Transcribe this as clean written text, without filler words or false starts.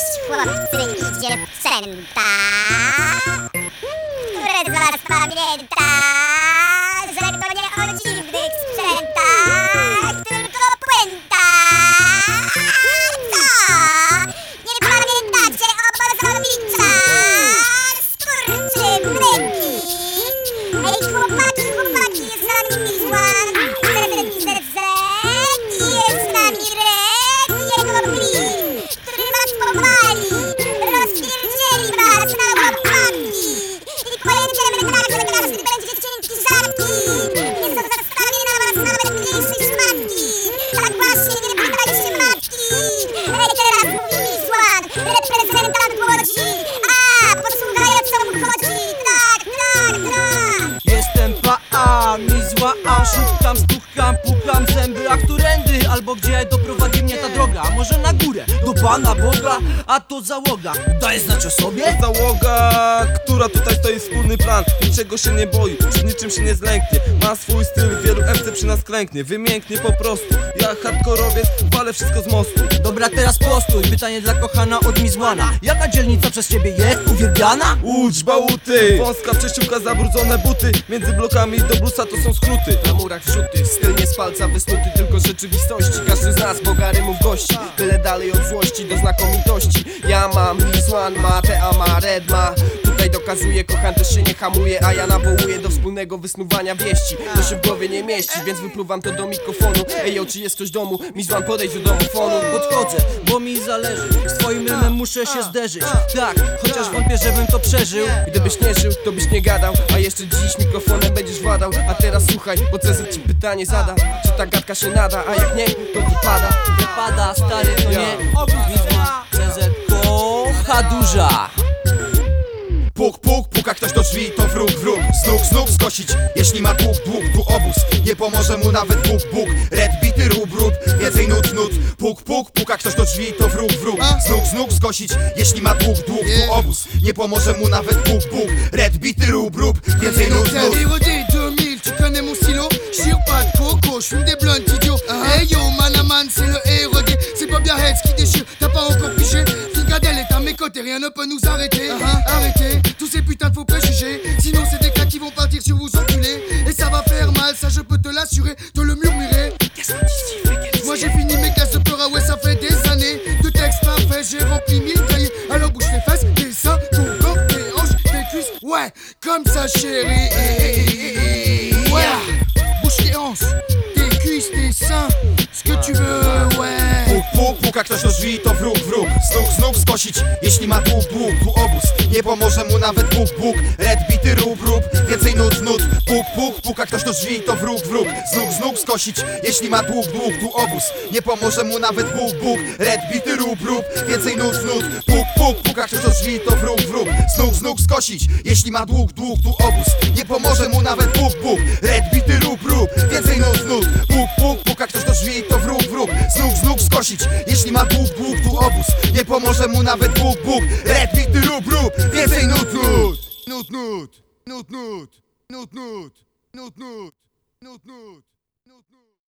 chłopcy i dziewczęta. Które z was pamięta, że to nie o dziwnych sprzętach, tylko puenta. Co? Nie pamiętacie Obozowicza? Skurczybyki. Ej, chłopaki, jest z nami Mizwan. Jest z nami Red i jego Green, który was powali, rozpierdzieli was na łopatki i pojedziemy tak, że każdy będzie cienki żarki. Nie są zastawieni na was nawet mniejsze szmatki. Tak właśnie, nie pytajcie matki. Ej, teraz mówi Mizwan, reprezentant Łodzi. A, posłuchaj, o co mu chodzi. Tak. Jestem Mizwan, szukam, stukam, pukam zęby, a którędy? Albo gdzie doprowadzi mnie ta droga? A może na górę, do Pana Boga? A to załoga, daje znać o sobie? Załoga, która tutaj stoi, wspólny plan. Niczego się nie boi, przed niczym się nie zlęknie. Ma swój styl, wielu MC przy nas klęknie. Wymięknie po prostu, ja hardkorowiec, walę wszystko z mostu. Dobra, teraz postój, pytanie dla kochana od Mizwana. Jaka dzielnica przez ciebie jest uwielbiana? Łódź, bałuty, wąska przesiłka, zabrudzone buty. Między blokami do bluesa to są skróty. Na murach wrzuty, styl nie z palca wysnuty, tylko z rzeczywistości. Każdy z nas boga rymów gości, tyle dalej od złości do znakomitości. Ja mam, Mizwan ma, Tea ma, Red ma. Tutaj dokazuje, kochan też się nie hamuje, a ja nawołuję do wspólnego wysnuwania wieści. To się w głowie nie mieści, więc wypluwam to do mikrofonu. Ej, czy jest ktoś w domu? Mizwan, podejdź do domofonu. Podchodzę, bo mi zależy, z twoim rymem muszę się zderzyć. Tak, chociaż wątpię, żebym to przeżył. Gdybyś nie żył, to byś nie gadał, a jeszcze dziś mikrofonem będziesz władał. A teraz słuchaj, bo CZ ci pytanie zada, czy ta gadka się nada, a jak nie, to wypada. Wypada, stary, to nie Mizwan, CZ kocha duża. Puk, puk, puka ktoś do drzwi, to wróg, znuk, skosić. Jeśli ma dług, tu obóz. Nie pomoże mu nawet Bóg. Red bity, rób, więcej nut. Puk, puk, puka ktoś do drzwi, to wróg, znuk, skosić. Jeśli ma dług, tu obóz. Nie pomoże mu nawet Bóg. Red bity, rób, więcej nut. Rodé 2000, tu connais mon stylo. J'tire pas de coco, j'fume des blondes idiot. Hey yo, man, c'est le hérodé. C'est pas bien Heads qui déchire, t'as pas encore piché. Fricadelle est à mes côtés, rien ne peut nous arrêter. Arrêtez tous ces putains de faux préjugés. Sinon c'est des cas qui vont partir sur vous enculer. Et ça va faire mal, ça je peux te l'assurer, te le murmurer. Moi j'ai fini mes classes de peur, ouais ça fait des années. De textes parfaits, j'ai rempli 1000 cahiers. Alors bouge tes fesses, tes seins, ton corps, tes hanches, tes cuisses. Ouais, comme ça chérie. Ouais, bouge tes hanches, tes cuisses, tes seins. Ce que tu veux, ouais. Puk, puka ktoś do drzwi, to wróg, znuk, skosić. Jeśli ma dług, tu obóz. Nie pomoże mu nawet Bóg. Red bity, rób, więcej nut. Puk, puka ktoś do drzwi, to wróg, znuk, skosić. Jeśli ma dług, tu obóz. Nie pomoże mu nawet Bóg. Red bity, rób, więcej nut. Puk, puka ktoś do drzwi, to wróg, znuk, skosić. Jeśli ma dług, tu obóz. Nie pomoże mu nawet Bóg. Red bity, rób, więcej nut. Puk, puka ktoś do drzwi, to wróg, znuk, skosić. Jeśli ma dług, tu obóz. Nie pomoże mu nawet Bóg. Red bity, rób, więcej nut.